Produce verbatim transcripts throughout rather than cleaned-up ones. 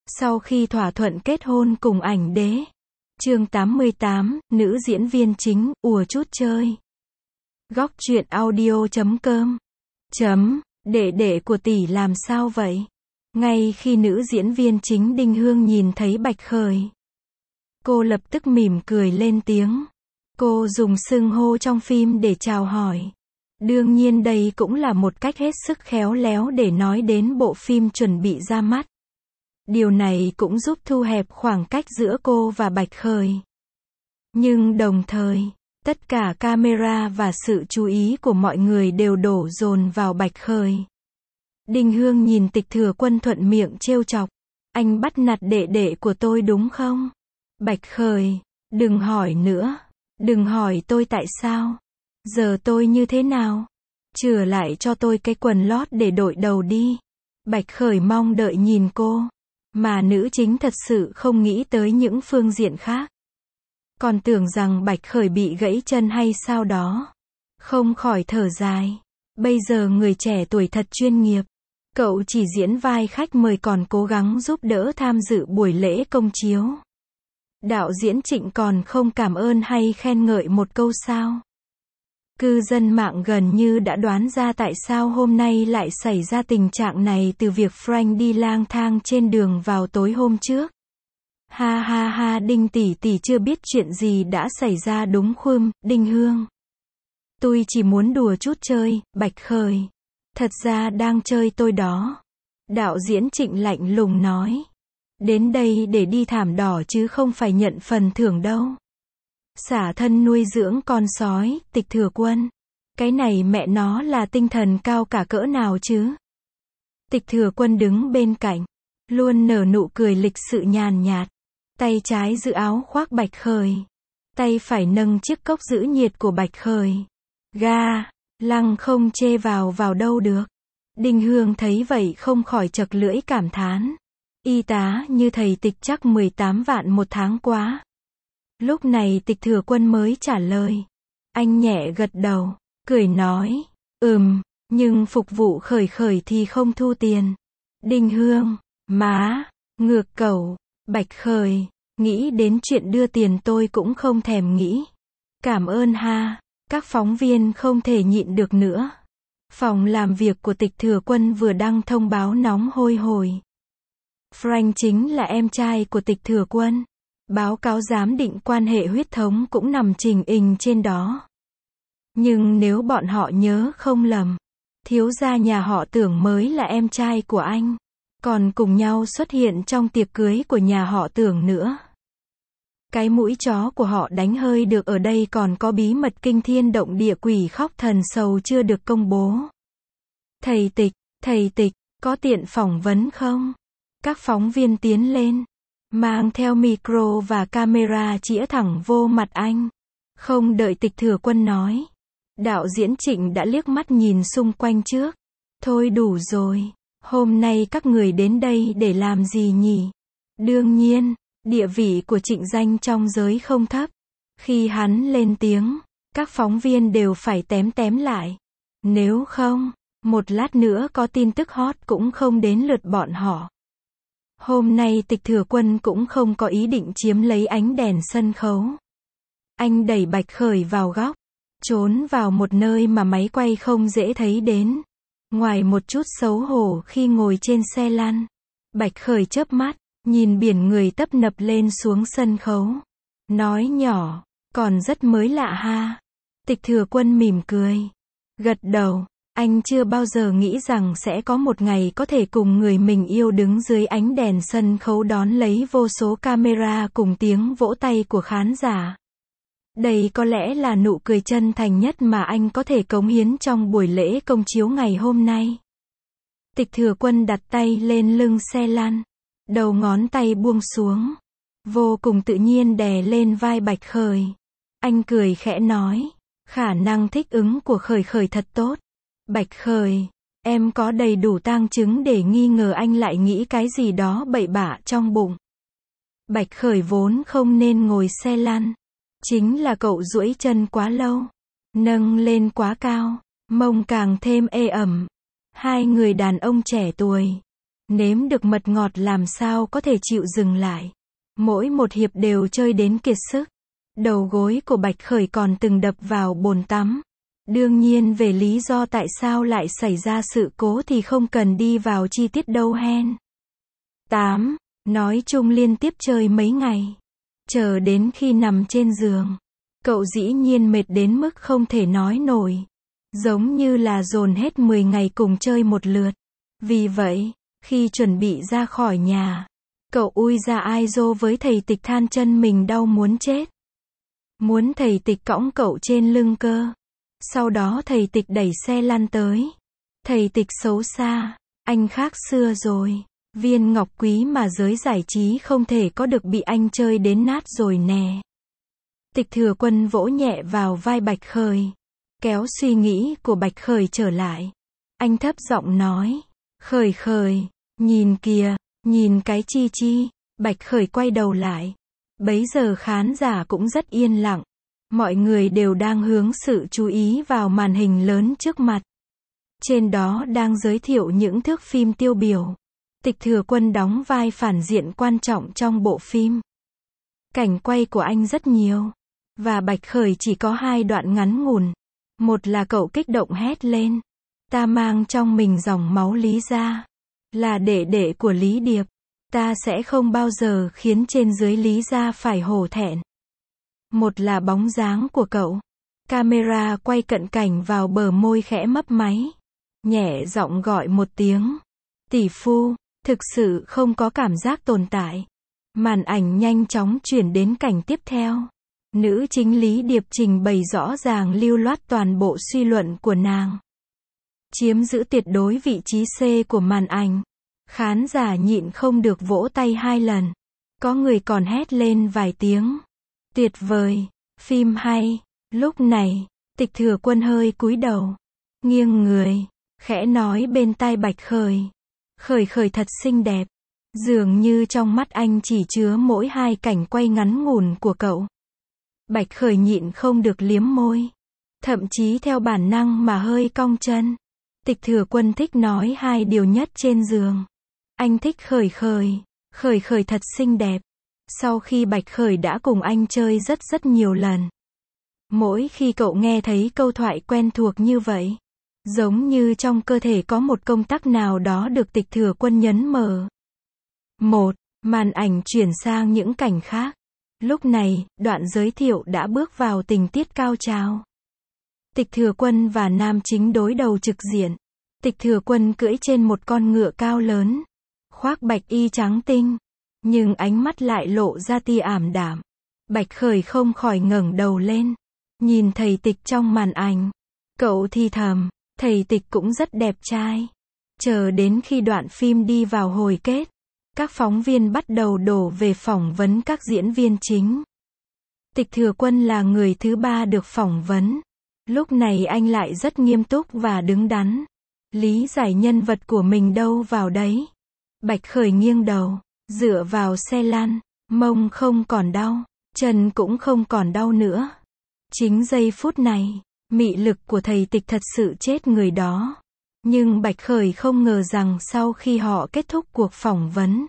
Sau khi thỏa thuận kết hôn cùng ảnh đế. Chương tám mươi tám, nữ diễn viên chính, ùa chút chơi. Góc truyện audio chấm com. Chấm, đệ đệ của tỷ làm sao vậy? Ngay khi nữ diễn viên chính Đinh Hương nhìn thấy Bạch Khởi, cô lập tức mỉm cười lên tiếng. Cô dùng xưng hô trong phim để chào hỏi. Đương nhiên đây cũng là một cách hết sức khéo léo để nói đến bộ phim chuẩn bị ra mắt. Điều này cũng giúp thu hẹp khoảng cách giữa cô và Bạch Khởi. Nhưng đồng thời, tất cả camera và sự chú ý của mọi người đều đổ dồn vào Bạch Khởi. Đinh Hương nhìn Tịch Thừa Quân thuận miệng trêu chọc. Anh bắt nạt đệ đệ của tôi đúng không? Bạch Khởi, đừng hỏi nữa. Đừng hỏi tôi tại sao. Giờ tôi như thế nào? Chừa lại cho tôi cái quần lót để đội đầu đi. Bạch Khởi mong đợi nhìn cô. Mà nữ chính thật sự không nghĩ tới những phương diện khác. Còn tưởng rằng Bạch Khởi bị gãy chân hay sao đó. Không khỏi thở dài. Bây giờ người trẻ tuổi thật chuyên nghiệp. Cậu chỉ diễn vai khách mời còn cố gắng giúp đỡ tham dự buổi lễ công chiếu. Đạo diễn Trịnh còn không cảm ơn hay khen ngợi một câu sao. Cư dân mạng gần như đã đoán ra tại sao hôm nay lại xảy ra tình trạng này từ việc Frank đi lang thang trên đường vào tối hôm trước. Ha ha ha, Đinh tỷ tỷ chưa biết chuyện gì đã xảy ra đúng không, Đinh Hương? Tôi chỉ muốn đùa chút chơi, Bạch Khởi. Thật ra đang chơi tôi đó. Đạo diễn Trịnh lạnh lùng nói. Đến đây để đi thảm đỏ chứ không phải nhận phần thưởng đâu. Xả thân nuôi dưỡng con sói, Tịch Thừa Quân. Cái này mẹ nó là tinh thần cao cả cỡ nào chứ? Tịch Thừa Quân đứng bên cạnh, luôn nở nụ cười lịch sự nhàn nhạt. Tay trái giữ áo khoác Bạch Khởi. Tay phải nâng chiếc cốc giữ nhiệt của Bạch Khởi. Ga, lăng không chê vào vào đâu được. Đinh Hương thấy vậy không khỏi chật lưỡi cảm thán. Y tá như thầy Tịch chắc mười tám vạn một tháng quá. Lúc này Tịch Thừa Quân mới trả lời. Anh nhẹ gật đầu, cười nói. Ừm, nhưng phục vụ Khởi Khởi thì không thu tiền. Đinh Hương, má, ngược cẩu, Bạch Khởi, nghĩ đến chuyện đưa tiền tôi cũng không thèm nghĩ. Cảm ơn ha, các phóng viên không thể nhịn được nữa. Phòng làm việc của Tịch Thừa Quân vừa đăng thông báo nóng hôi hổi. Frank chính là em trai của Tịch Thừa Quân. Báo cáo giám định quan hệ huyết thống cũng nằm trình hình trên đó. Nhưng nếu bọn họ nhớ không lầm, thiếu gia nhà họ Tưởng mới là em trai của anh. Còn cùng nhau xuất hiện trong tiệc cưới của nhà họ Tưởng nữa. Cái mũi chó của họ đánh hơi được ở đây còn có bí mật kinh thiên động địa quỷ khóc thần sầu chưa được công bố. Thầy Tịch, thầy Tịch, có tiện phỏng vấn không? Các phóng viên tiến lên, mang theo micro và camera chĩa thẳng vô mặt anh. Không đợi Tịch Thừa Quân nói. Đạo diễn Trịnh đã liếc mắt nhìn xung quanh trước. Thôi đủ rồi, hôm nay các người đến đây để làm gì nhỉ? Đương nhiên, địa vị của Trịnh Danh trong giới không thấp. Khi hắn lên tiếng, các phóng viên đều phải tém tém lại. Nếu không, một lát nữa có tin tức hot cũng không đến lượt bọn họ. Hôm nay Tịch Thừa Quân cũng không có ý định chiếm lấy ánh đèn sân khấu. Anh đẩy Bạch Khởi vào góc, trốn vào một nơi mà máy quay không dễ thấy đến. Ngoài một chút xấu hổ khi ngồi trên xe lăn, Bạch Khởi chớp mắt, nhìn biển người tấp nập lên xuống sân khấu. Nói nhỏ, còn rất mới lạ ha. Tịch Thừa Quân mỉm cười, gật đầu. Anh chưa bao giờ nghĩ rằng sẽ có một ngày có thể cùng người mình yêu đứng dưới ánh đèn sân khấu đón lấy vô số camera cùng tiếng vỗ tay của khán giả. Đây có lẽ là nụ cười chân thành nhất mà anh có thể cống hiến trong buổi lễ công chiếu ngày hôm nay. Tịch Thừa Quân đặt tay lên lưng xe lăn, đầu ngón tay buông xuống, vô cùng tự nhiên đè lên vai Bạch Khởi. Anh cười khẽ nói, khả năng thích ứng của Khởi Khởi thật tốt. Bạch Khởi, em có đầy đủ tang chứng để nghi ngờ anh lại nghĩ cái gì đó bậy bạ trong bụng. Bạch Khởi vốn không nên ngồi xe lăn. Chính là cậu duỗi chân quá lâu, nâng lên quá cao, mông càng thêm ê ẩm. Hai người đàn ông trẻ tuổi, Nếm được mật ngọt làm sao có thể chịu dừng lại. Mỗi một hiệp đều chơi đến kiệt sức. Đầu gối của Bạch Khởi còn từng đập vào bồn tắm. Đương nhiên về lý do tại sao lại xảy ra sự cố thì không cần đi vào chi tiết đâu hen. tám. Nói chung liên tiếp chơi mấy ngày. Chờ đến khi nằm trên giường. Cậu dĩ nhiên mệt đến mức không thể nói nổi. Giống như là dồn hết mười ngày cùng chơi một lượt. Vì vậy, khi chuẩn bị ra khỏi nhà, cậu ui ra ai dô với thầy Tịch than chân mình đau muốn chết. Muốn thầy Tịch cõng cậu trên lưng cơ. Sau đó thầy Tịch đẩy xe lăn tới. Thầy Tịch xấu xa, anh khác xưa rồi. Viên ngọc quý mà giới giải trí không thể có được bị anh chơi đến nát rồi nè. Tịch Thừa Quân vỗ nhẹ vào vai Bạch Khởi. Kéo suy nghĩ của Bạch Khởi trở lại. Anh thấp giọng nói. Khởi Khởi, nhìn kìa, nhìn cái chi chi. Bạch Khởi quay đầu lại. Bấy giờ khán giả cũng rất yên lặng. Mọi người đều đang hướng sự chú ý vào màn hình lớn trước mặt. Trên đó đang giới thiệu những thước phim tiêu biểu. Tịch Thừa Quân đóng vai phản diện quan trọng trong bộ phim. Cảnh quay của anh rất nhiều. Và Bạch Khởi chỉ có hai đoạn ngắn ngủn. Một là cậu kích động hét lên. Ta mang trong mình dòng máu Lý gia. Là đệ đệ của Lý Điệp. Ta sẽ không bao giờ khiến trên dưới Lý gia phải hổ thẹn. Một là bóng dáng của cậu. Camera quay cận cảnh vào bờ môi khẽ mấp máy. Nhẹ giọng gọi một tiếng. Tỷ phu, thực sự không có cảm giác tồn tại. Màn ảnh nhanh chóng chuyển đến cảnh tiếp theo. Nữ chính Lý Điệp trình bày rõ ràng lưu loát toàn bộ suy luận của nàng. Chiếm giữ tuyệt đối vị trí C của màn ảnh. Khán giả nhịn không được vỗ tay hai lần. Có người còn hét lên vài tiếng. Tuyệt vời, phim hay. Lúc này, Tịch Thừa Quân hơi cúi đầu. Nghiêng người, khẽ nói bên tai Bạch Khởi. Khởi Khởi thật xinh đẹp. Dường như trong mắt anh chỉ chứa mỗi hai cảnh quay ngắn ngủn của cậu. Bạch Khởi nhịn không được liếm môi. Thậm chí theo bản năng mà hơi cong chân. Tịch Thừa Quân thích nói hai điều nhất trên giường. Anh thích Khởi Khởi. Khởi Khởi thật xinh đẹp. Sau khi Bạch Khởi đã cùng anh chơi rất rất nhiều lần. Mỗi khi cậu nghe thấy câu thoại quen thuộc như vậy. Giống như trong cơ thể có một công tắc nào đó được Tịch Thừa Quân nhấn mở. Một, màn ảnh chuyển sang những cảnh khác. Lúc này, đoạn giới thiệu đã bước vào tình tiết cao trào. Tịch Thừa Quân và nam chính đối đầu trực diện. Tịch Thừa Quân cưỡi trên một con ngựa cao lớn. Khoác bạch y trắng tinh. Nhưng ánh mắt lại lộ ra tia ảm đạm. Bạch Khởi không khỏi ngẩng đầu lên. Nhìn thầy Tịch trong màn ảnh. Cậu thì thầm, thầy Tịch cũng rất đẹp trai. Chờ đến khi đoạn phim đi vào hồi kết. Các phóng viên bắt đầu đổ về phỏng vấn các diễn viên chính. Tịch Thừa Quân là người thứ ba được phỏng vấn. Lúc này anh lại rất nghiêm túc và đứng đắn. Lý giải nhân vật của mình đâu vào đấy. Bạch Khởi nghiêng đầu, dựa vào xe lăn, mông không còn đau, chân cũng không còn đau nữa. Chính giây phút này, mị lực của thầy Tịch thật sự chết người đó. Nhưng Bạch Khởi không ngờ rằng sau khi họ kết thúc cuộc phỏng vấn,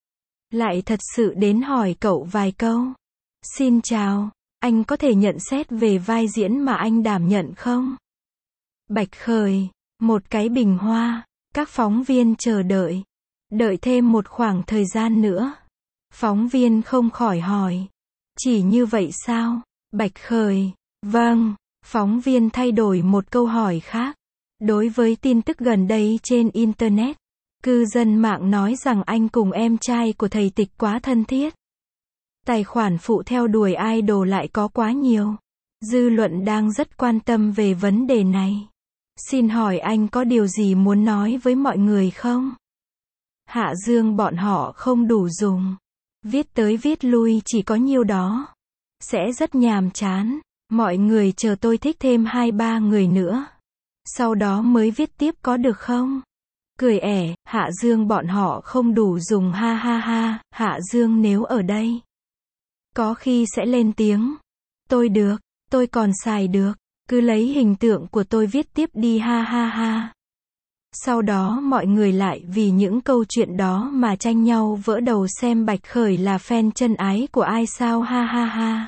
lại thật sự đến hỏi cậu vài câu. Xin chào, anh có thể nhận xét về vai diễn mà anh đảm nhận không? Bạch Khởi, một cái bình hoa. Các phóng viên chờ đợi. Đợi thêm một khoảng thời gian nữa. Phóng viên không khỏi hỏi. Chỉ như vậy sao? Bạch Khởi, vâng. Phóng viên thay đổi một câu hỏi khác. Đối với tin tức gần đây trên Internet, cư dân mạng nói rằng anh cùng em trai của thầy Tịch quá thân thiết. Tài khoản phụ theo đuổi idol lại có quá nhiều. Dư luận đang rất quan tâm về vấn đề này. Xin hỏi anh có điều gì muốn nói với mọi người không? Hạ Dương bọn họ không đủ dùng. Viết tới viết lui chỉ có nhiêu đó. Sẽ rất nhàm chán. Mọi người chờ tôi thích thêm hai ba người nữa. Sau đó mới viết tiếp có được không? Cười ẻ, Hạ Dương bọn họ không đủ dùng ha ha ha, Hạ Dương nếu ở đây. Có khi sẽ lên tiếng. Tôi được, tôi còn xài được. Cứ lấy hình tượng của tôi viết tiếp đi ha ha ha. Sau đó mọi người lại vì những câu chuyện đó mà tranh nhau vỡ đầu xem Bạch Khởi là fan chân ái của ai sao ha ha ha.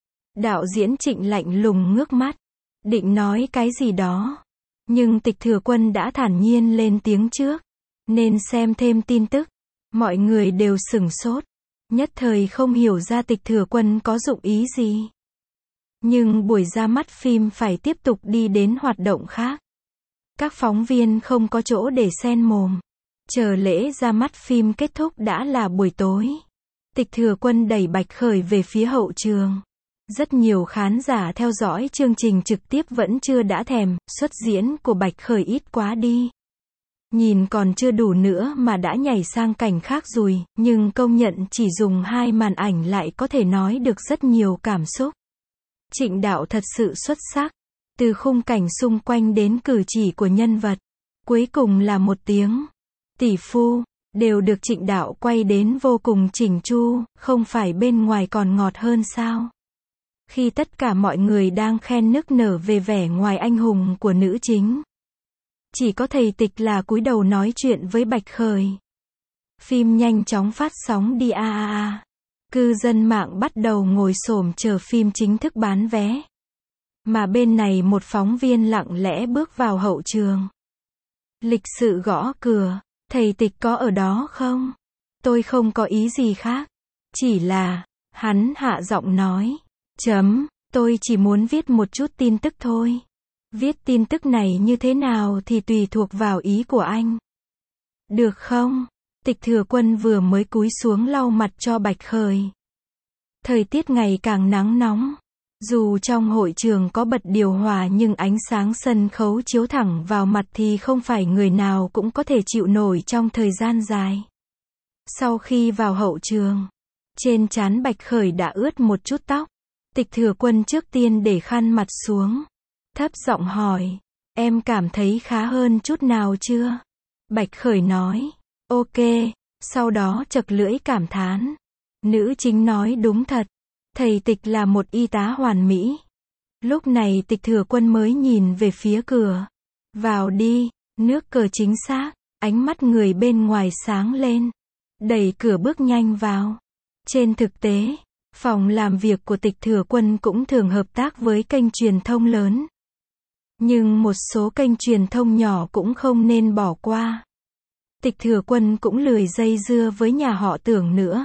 Đạo diễn Trịnh lạnh lùng ngước mắt, định nói cái gì đó. Nhưng Tịch Thừa Quân đã thản nhiên lên tiếng trước. Nên xem thêm tin tức. Mọi người đều sửng sốt. Nhất thời không hiểu ra Tịch Thừa Quân có dụng ý gì. Nhưng buổi ra mắt phim phải tiếp tục đi đến hoạt động khác. Các phóng viên không có chỗ để xen mồm. Chờ lễ ra mắt phim kết thúc đã là buổi tối. Tịch Thừa Quân đẩy Bạch Khởi về phía hậu trường. Rất nhiều khán giả theo dõi chương trình trực tiếp vẫn chưa đã thèm, xuất diễn của Bạch Khởi ít quá đi. Nhìn còn chưa đủ nữa mà đã nhảy sang cảnh khác rồi, nhưng công nhận chỉ dùng hai màn ảnh lại có thể nói được rất nhiều cảm xúc. Trịnh đạo thật sự xuất sắc. Từ khung cảnh xung quanh đến cử chỉ của nhân vật. Cuối cùng là một tiếng tỷ phu, đều được Trịnh đạo quay đến vô cùng chỉnh chu, không phải bên ngoài còn ngọt hơn sao. Khi tất cả mọi người đang khen nức nở về vẻ ngoài anh hùng của nữ chính. Chỉ có thầy Tịch là cúi đầu nói chuyện với Bạch Khởi. Phim nhanh chóng phát sóng đi a a a. Cư dân mạng bắt đầu ngồi xổm chờ phim chính thức bán vé. Mà bên này một phóng viên lặng lẽ bước vào hậu trường. Lịch sự gõ cửa, thầy Tịch có ở đó không? Tôi không có ý gì khác. Chỉ là, hắn hạ giọng nói, chấm, tôi chỉ muốn viết một chút tin tức thôi. Viết tin tức này như thế nào thì tùy thuộc vào ý của anh. Được không? Tịch Thừa Quân vừa mới cúi xuống lau mặt cho Bạch Khởi. Thời tiết ngày càng nắng nóng. Dù trong hội trường có bật điều hòa nhưng ánh sáng sân khấu chiếu thẳng vào mặt thì không phải người nào cũng có thể chịu nổi trong thời gian dài. Sau khi vào hậu trường, trên trán Bạch Khởi đã ướt một chút tóc. Tịch Thừa Quân trước tiên để khăn mặt xuống. Thấp giọng hỏi, em cảm thấy khá hơn chút nào chưa? Bạch Khởi nói, ok, sau đó chật lưỡi cảm thán. Nữ chính nói đúng thật. Thầy Tịch là một y tá hoàn mỹ. Lúc này Tịch Thừa Quân mới nhìn về phía cửa. Vào đi, nước cờ chính xác. Ánh mắt người bên ngoài sáng lên. Đẩy cửa bước nhanh vào. Trên thực tế, phòng làm việc của Tịch Thừa Quân cũng thường hợp tác với kênh truyền thông lớn. Nhưng một số kênh truyền thông nhỏ cũng không nên bỏ qua. Tịch Thừa Quân cũng lười dây dưa với nhà họ Tưởng nữa.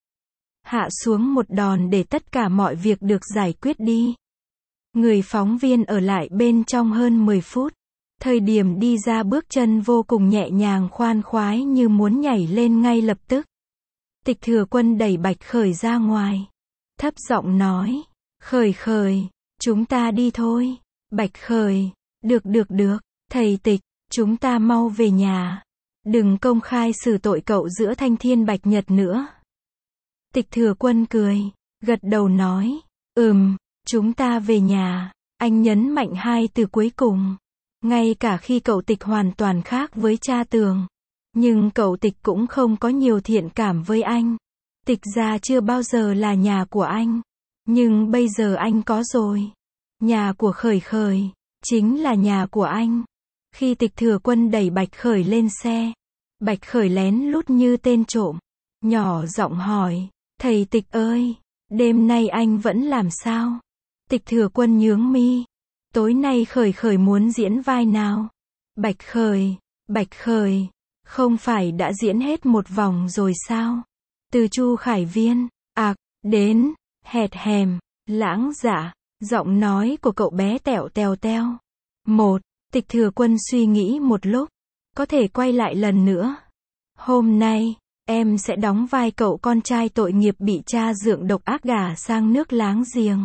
Hạ xuống một đòn để tất cả mọi việc được giải quyết đi. Người phóng viên ở lại bên trong hơn mười phút. Thời điểm đi ra bước chân vô cùng nhẹ nhàng khoan khoái như muốn nhảy lên ngay lập tức. Tịch Thừa Quân đẩy Bạch Khởi ra ngoài. Thấp giọng nói, Khởi Khởi, chúng ta đi thôi. Bạch Khởi, được được được, thầy Tịch, chúng ta mau về nhà. Đừng công khai xử tội cậu giữa Thanh Thiên Bạch Nhật nữa. Tịch Thừa Quân cười, gật đầu nói, ừm, chúng ta về nhà. Anh nhấn mạnh hai từ cuối cùng. Ngay cả khi cậu Tịch hoàn toàn khác với cha Tường. Nhưng cậu Tịch cũng không có nhiều thiện cảm với anh. Tịch gia chưa bao giờ là nhà của anh. Nhưng bây giờ anh có rồi. Nhà của Khởi Khởi, chính là nhà của anh. Khi Tịch Thừa Quân đẩy Bạch Khởi lên xe. Bạch Khởi lén lút như tên trộm. Nhỏ giọng hỏi, thầy Tịch ơi, đêm nay anh vẫn làm sao? Tịch Thừa Quân nhướng mi. Tối nay Khởi Khởi muốn diễn vai nào? Bạch Khởi, Bạch Khởi, không phải đã diễn hết một vòng rồi sao? Từ Chu Khải Viên, ạc, đến, hẹt hèm, lãng dạ, giọng nói của cậu bé tẹo tèo teo. Một, Tịch Thừa Quân suy nghĩ một lúc, có thể quay lại lần nữa. Hôm nay, em sẽ đóng vai cậu con trai tội nghiệp bị cha dượng độc ác gả sang nước láng giềng.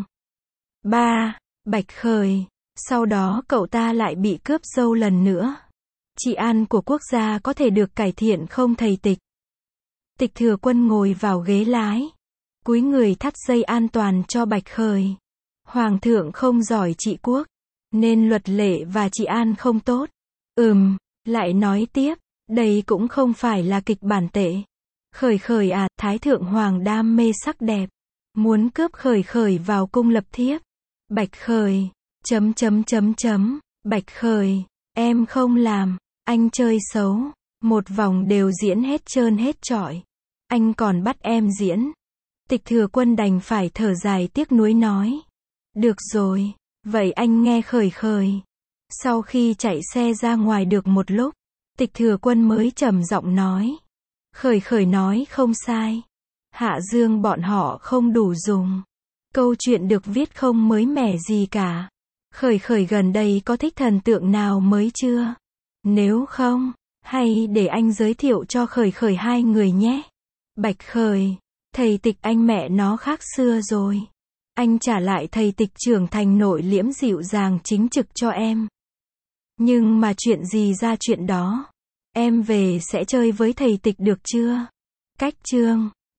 Ba, Bạch Khởi, sau đó cậu ta lại bị cướp dâu lần nữa. Trị an của quốc gia có thể được cải thiện không thầy Tịch? Tịch Thừa Quân ngồi vào ghế lái, cúi người thắt dây an toàn cho Bạch Khởi. Hoàng thượng không giỏi trị quốc, nên luật lệ và trị an không tốt. Ừm, lại nói tiếp, đây cũng không phải là kịch bản tệ. Khởi Khởi à, Thái thượng hoàng đam mê sắc đẹp, muốn cướp Khởi Khởi vào cung lập thiếp. Bạch Khởi, chấm chấm chấm chấm, Bạch Khởi, em không làm. Anh chơi xấu. Một vòng đều diễn hết trơn hết trọi. Anh còn bắt em diễn. Tịch Thừa Quân đành phải thở dài tiếc nuối nói. Được rồi, vậy anh nghe Khởi Khởi. Sau khi chạy xe ra ngoài được một lúc, Tịch Thừa Quân mới trầm giọng nói. Khởi Khởi nói không sai. Hạ Dương bọn họ không đủ dùng. Câu chuyện được viết không mới mẻ gì cả. Khởi Khởi gần đây có thích thần tượng nào mới chưa? Nếu không, hay để anh giới thiệu cho Khởi Khởi hai người nhé. Bạch Khởi, thầy Tịch anh mẹ nó khác xưa rồi. Anh trả lại thầy Tịch trưởng thành nội liễm dịu dàng chính trực cho em. Nhưng mà chuyện gì ra chuyện đó. Em về sẽ chơi với thầy Tịch được chưa? Cách chương